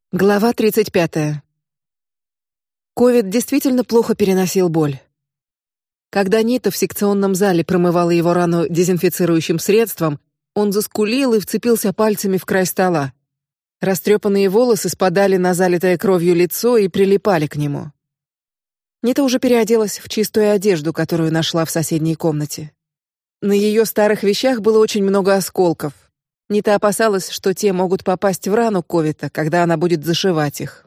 Глава 35. Ковид действительно плохо переносил боль. Когда Нита в секционном зале промывала его рану дезинфицирующим средством, он заскулил и вцепился пальцами в край стола. Растрепанные волосы спадали на залитое кровью лицо и прилипали к нему. Нита уже переоделась в чистую одежду, которую нашла в соседней комнате. На ее старых вещах было очень много осколков. Нита опасалась, что те могут попасть в рану Ковида, когда она будет зашивать их.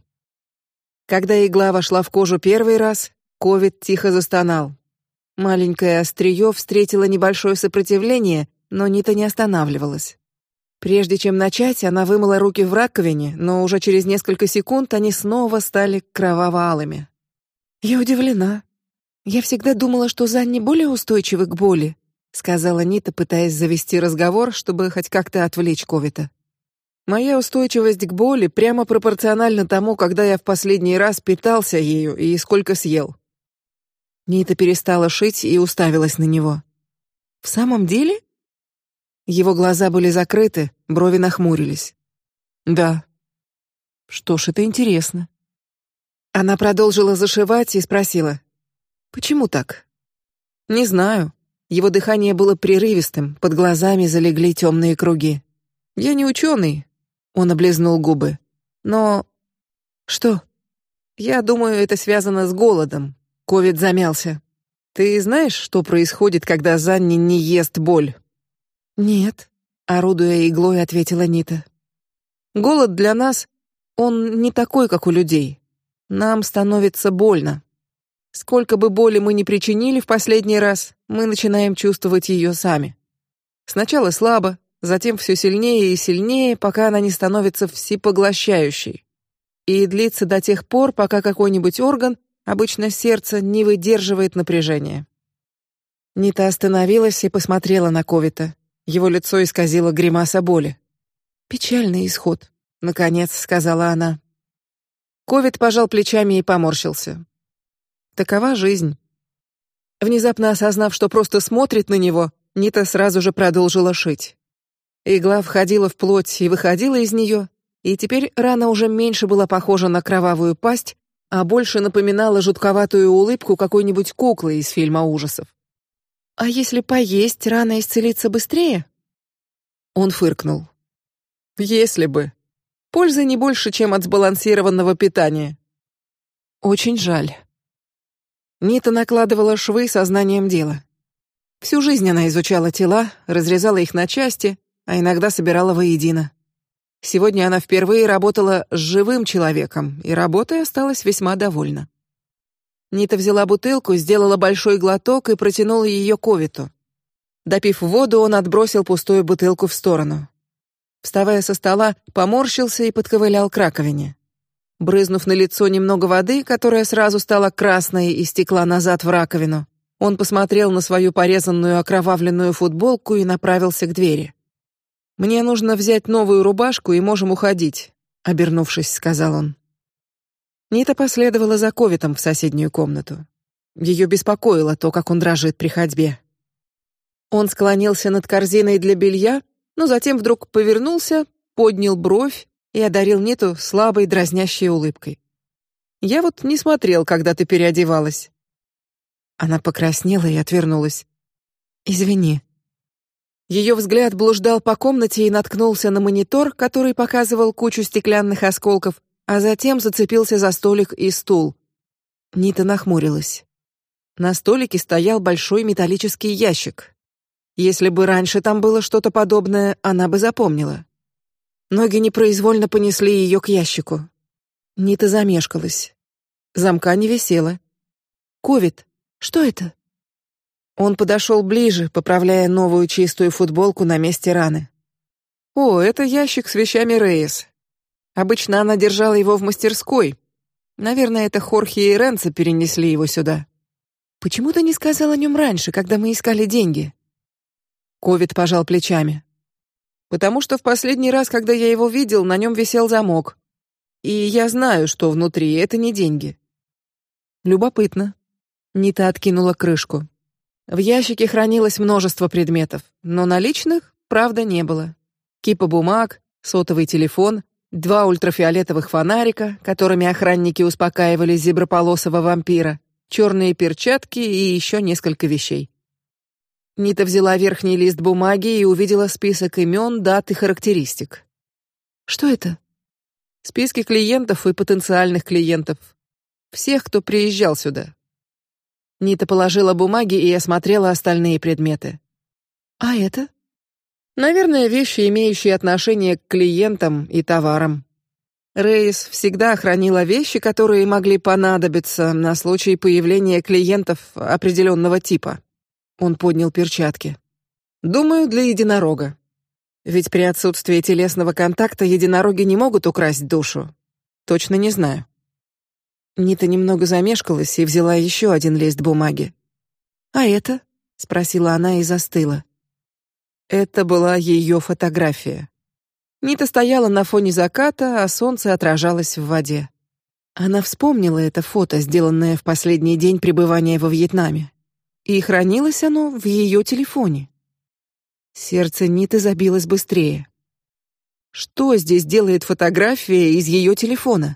Когда игла вошла в кожу первый раз, Ковид тихо застонал. Маленькое острие встретило небольшое сопротивление, но Нита не останавливалась. Прежде чем начать, она вымыла руки в раковине, но уже через несколько секунд они снова стали кроваво-алыми. Я удивлена. Я всегда думала, что Занни более устойчивы к боли, сказала Нита, пытаясь завести разговор, чтобы хоть как-то отвлечь Ковида. Моя устойчивость к боли прямо пропорциональна тому, когда я в последний раз питался ею и сколько съел. Нита перестала шить и уставилась на него. В самом деле? Его глаза были закрыты, брови нахмурились. Да. Что ж, это интересно. Она продолжила зашивать и спросила: "Почему так?" Не знаю. Его дыхание было прерывистым, под глазами залегли темные круги. Я не ученый. Он облизнул губы. Но что? Я думаю, это связано с голодом. Ковид замялся. Ты знаешь, что происходит, когда Занни не ест боль? Нет, орудуя иглой, ответила Нита. Голод для нас, он не такой, как у людей. Нам становится больно. Сколько бы боли мы ни причинили в последний раз, мы начинаем чувствовать ее сами. Сначала слабо, затем все сильнее и сильнее, пока она не становится всепоглощающей. И длится до тех пор, пока какой-нибудь орган, обычно сердце, не выдерживает напряжения. Нита остановилась и посмотрела на Ковида. Его лицо исказило гримаса боли. Печальный исход, наконец сказала она. Ковид пожал плечами и поморщился. Такова жизнь. Внезапно осознав, что просто смотрит на него, Нита сразу же продолжила шить. Игла входила в плоть и выходила из нее, и теперь рана уже меньше была похожа на кровавую пасть, а больше напоминала жутковатую улыбку какой-нибудь куклы из фильма ужасов. А если поесть, рана исцелится быстрее? Он фыркнул. Если бы. Пользы не больше, чем от сбалансированного питания. Очень жаль. Нита накладывала швы сознанием дела. Всю жизнь она изучала тела, разрезала их на части, а иногда собирала воедино. Сегодня она впервые работала с живым человеком, и работой осталась весьма довольна. Нита взяла бутылку, сделала большой глоток и протянула ее Ковиду. Допив воду, он отбросил пустую бутылку в сторону. Вставая со стола, поморщился и подковылял к раковине. Брызнув на лицо немного воды, которая сразу стала красной и стекла назад в раковину, он посмотрел на свою порезанную окровавленную футболку и направился к двери. Мне нужно взять новую рубашку и можем уходить, обернувшись, сказал он. Нита последовала за Ковидом в соседнюю комнату. Ее беспокоило то, как он дрожит при ходьбе. Он склонился над корзиной для белья, но затем вдруг повернулся, поднял бровь и одарил Ниту слабой дразнящей улыбкой. Я вот не смотрел, когда ты переодевалась. Она покраснела и отвернулась. Извини. Ее взгляд блуждал по комнате и наткнулся на монитор, который показывал кучу стеклянных осколков, а затем зацепился за столик и стул. Нита нахмурилась. На столике стоял большой металлический ящик. Если бы раньше там было что-то подобное, она бы запомнила. Ноги непроизвольно понесли ее к ящику. Нита замешкалась. Замка не висело. Ковид, что это? Он подошел ближе, поправляя новую чистую футболку на месте раны. О, это ящик с вещами Рейс. Обычно она держала его в мастерской. Наверное, это Хорхе и Ренцо перенесли его сюда. Почему ты не сказал о нем раньше, когда мы искали деньги? Ковид пожал плечами. Потому что в последний раз, когда я его видел, на нем висел замок, и я знаю, что внутри это не деньги. Любопытно. Нита откинула крышку. В ящике хранилось множество предметов, но наличных, правда, не было. Кипа бумаг, сотовый телефон, 2 ультрафиолетовых фонарика, которыми охранники успокаивали зеброполосого вампира, черные перчатки и еще несколько вещей. Нита взяла верхний лист бумаги и увидела список имен, дат и характеристик. Что это? Списки клиентов и потенциальных клиентов. Всех, кто приезжал сюда. Нита положила бумаги и осмотрела остальные предметы. А это? Наверное, вещи, имеющие отношение к клиентам и товарам. Рейс всегда хранила вещи, которые могли понадобиться на случай появления клиентов определенного типа. Он поднял перчатки. Думаю, для единорога. Ведь при отсутствии телесного контакта единороги не могут украсть душу. Точно не знаю. Нита немного замешкалась и взяла еще один лист бумаги. А это? Спросила она и застыла. Это была ее фотография. Нита стояла на фоне заката, а солнце отражалось в воде. Она вспомнила это фото, сделанное в последний день пребывания во Вьетнаме. И хранилось оно в ее телефоне. Сердце Ниты забилось быстрее. Что здесь делает фотография из ее телефона?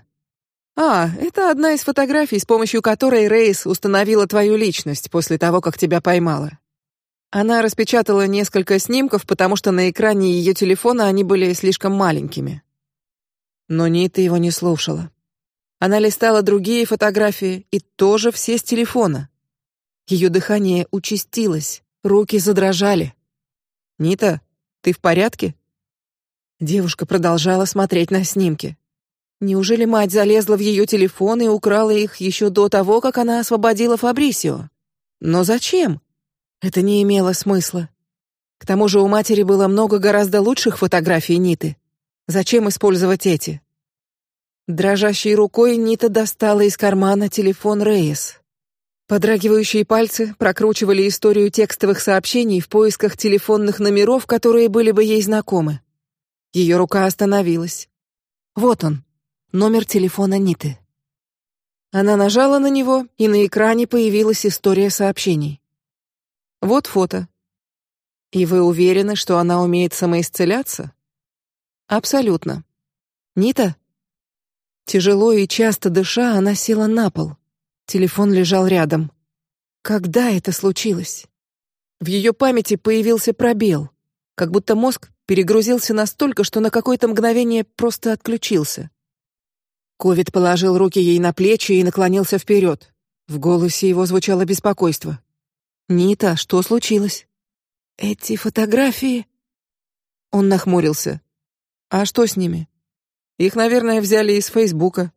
Это одна из фотографий, с помощью которой Рейс установила твою личность после того, как тебя поймала. Она распечатала несколько снимков, потому что на экране ее телефона они были слишком маленькими. Но Нита его не слушала. Она листала другие фотографии, и тоже все с телефона. Ее дыхание участилось, руки задрожали. Нита, ты в порядке? Девушка продолжала смотреть на снимки. Неужели мать залезла в ее телефон и украла их еще до того, как она освободила Фабрисио? Но зачем? Это не имело смысла. К тому же у матери было много гораздо лучших фотографий Ниты. Зачем использовать эти? Дрожащей рукой Нита достала из кармана телефон Рейс. Подрагивающие пальцы прокручивали историю текстовых сообщений в поисках телефонных номеров, которые были бы ей знакомы. Ее рука остановилась. Вот он, номер телефона Ниты. Она нажала на него, и на экране появилась история сообщений. Вот фото. И вы уверены, что она умеет самоисцеляться? Абсолютно. Нита? Тяжело и часто дыша, она села на пол. Телефон лежал рядом. Когда это случилось? В ее памяти появился пробел, как будто мозг перегрузился настолько, что на какое-то мгновение просто отключился. Ковид положил руки ей на плечи и наклонился вперед. В голосе его звучало беспокойство. Нита, что случилось? Эти фотографии? Он нахмурился. А что с ними? Их, наверное, взяли из Фейсбука.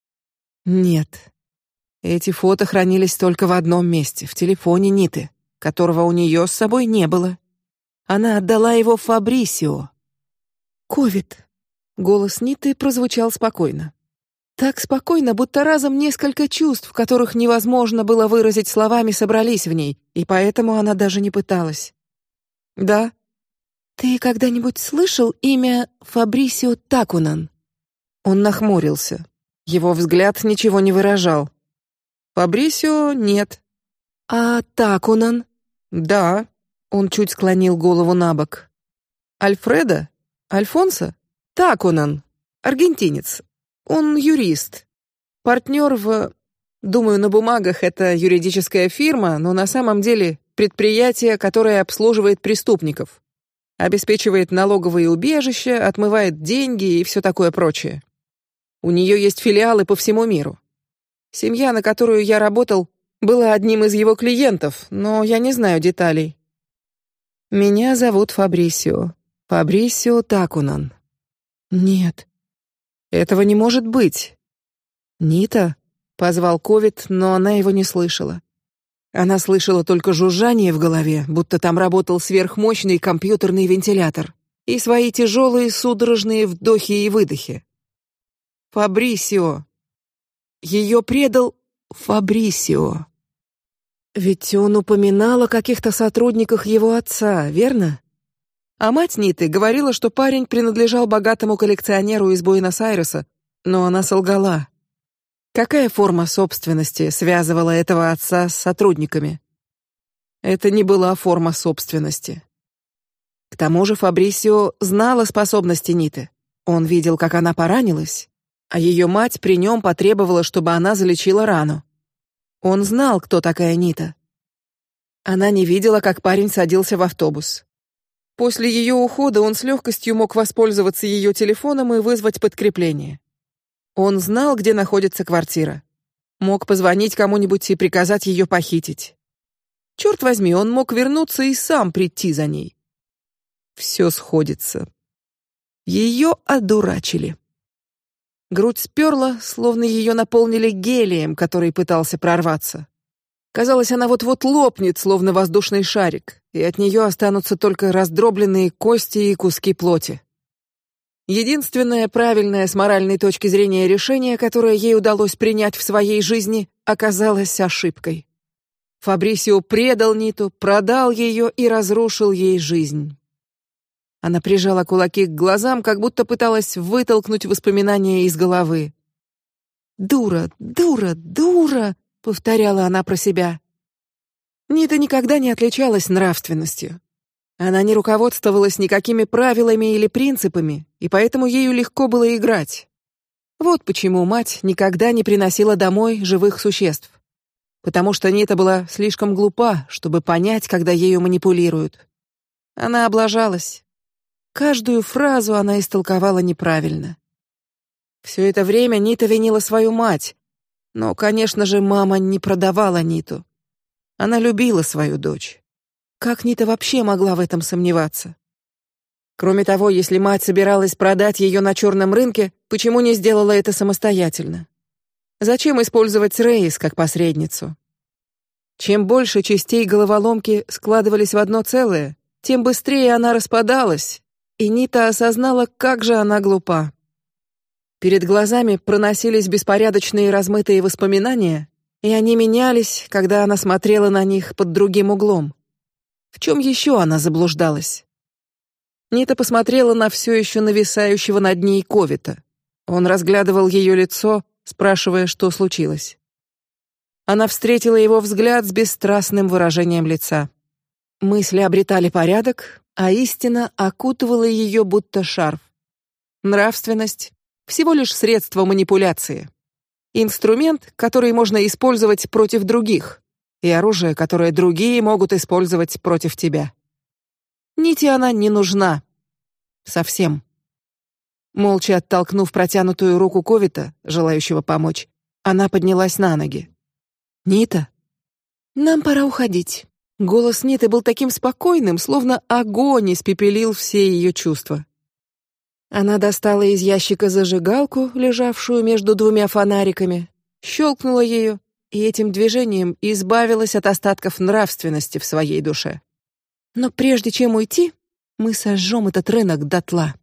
Нет. Эти фото хранились только в одном месте, в телефоне Ниты, которого у нее с собой не было. Она отдала его Фабрисио. Ковид. Голос Ниты прозвучал спокойно. Так спокойно, будто разом несколько чувств, которых невозможно было выразить словами, собрались в ней, и поэтому она даже не пыталась. Да. Ты когда-нибудь слышал имя Фабрисио Такунан? Он нахмурился. Его взгляд ничего не выражал. Фабрисио нет. А Такунан? Да. Он чуть склонил голову набок. Альфредо? Альфонсо? Такунан. Аргентинец. Он юрист. Партнер в... Думаю, на бумагах это юридическая фирма, но на самом деле предприятие, которое обслуживает преступников. Обеспечивает налоговые убежища, отмывает деньги и все такое прочее. У нее есть филиалы по всему миру. Семья, на которую я работал, была одним из его клиентов, но я не знаю деталей. Меня зовут Фабрисио. Фабрисио Такунан. Нет. Этого не может быть. Нита, позвал Ковид, но она его не слышала. Она слышала только жужжание в голове, будто там работал сверхмощный компьютерный вентилятор, и свои тяжелые судорожные вдохи и выдохи. Фабрисио. Ее предал Фабрисио. Ведь он упоминал о каких-то сотрудниках его отца, верно? А мать Ниты говорила, что парень принадлежал богатому коллекционеру из Буэнос-Айреса, но она солгала. Какая форма собственности связывала этого отца с сотрудниками? Это не была форма собственности. К тому же Фабрисио знал о способности Ниты. Он видел, как она поранилась, а ее мать при нем потребовала, чтобы она залечила рану. Он знал, кто такая Нита. Она не видела, как парень садился в автобус. После ее ухода он с легкостью мог воспользоваться ее телефоном и вызвать подкрепление. Он знал, где находится квартира. Мог позвонить кому-нибудь и приказать ее похитить. Черт возьми, он мог вернуться и сам прийти за ней. Все сходится. Ее одурачили. Грудь сперла, словно ее наполнили гелием, который пытался прорваться. Казалось, она вот-вот лопнет, словно воздушный шарик, и от нее останутся только раздробленные кости и куски плоти. Единственное правильное с моральной точки зрения решение, которое ей удалось принять в своей жизни, оказалось ошибкой. Фабрисио предал Ниту, продал ее и разрушил ей жизнь. Она прижала кулаки к глазам, как будто пыталась вытолкнуть воспоминания из головы. «Дура, дура, дура!» — повторяла она про себя. Нита никогда не отличалась нравственностью. Она не руководствовалась никакими правилами или принципами, и поэтому ею легко было играть. Вот почему мать никогда не приносила домой живых существ. Потому что Нита была слишком глупа, чтобы понять, когда ею манипулируют. Она облажалась. Каждую фразу она истолковала неправильно. Все это время Нита винила свою мать, но, конечно же, мама не продавала Ниту. Она любила свою дочь. Как Нита вообще могла в этом сомневаться? Кроме того, если мать собиралась продать ее на черном рынке, почему не сделала это самостоятельно? Зачем использовать Рейс как посредницу? Чем больше частей головоломки складывались в одно целое, тем быстрее она распадалась, и Нита осознала, как же она глупа. Перед глазами проносились беспорядочные размытые воспоминания, и они менялись, когда она смотрела на них под другим углом. В чем еще она заблуждалась? Нита посмотрела на все еще нависающего над ней Ковита. Он разглядывал ее лицо, спрашивая, что случилось. Она встретила его взгляд с бесстрастным выражением лица. Мысли обретали порядок, а истина окутывала ее будто шарф. Нравственность — всего лишь средство манипуляции. Инструмент, который можно использовать против других, и оружие, которое другие могут использовать против тебя. Нити она не нужна. Совсем. Молча оттолкнув протянутую руку Ковита, желающего помочь, она поднялась на ноги. «Нита, нам пора уходить». Голос Ниты был таким спокойным, словно огонь испепелил все ее чувства. Она достала из ящика зажигалку, лежавшую между двумя фонариками, щелкнула ею и этим движением избавилась от остатков нравственности в своей душе. Но прежде чем уйти, мы сожжем этот рынок дотла.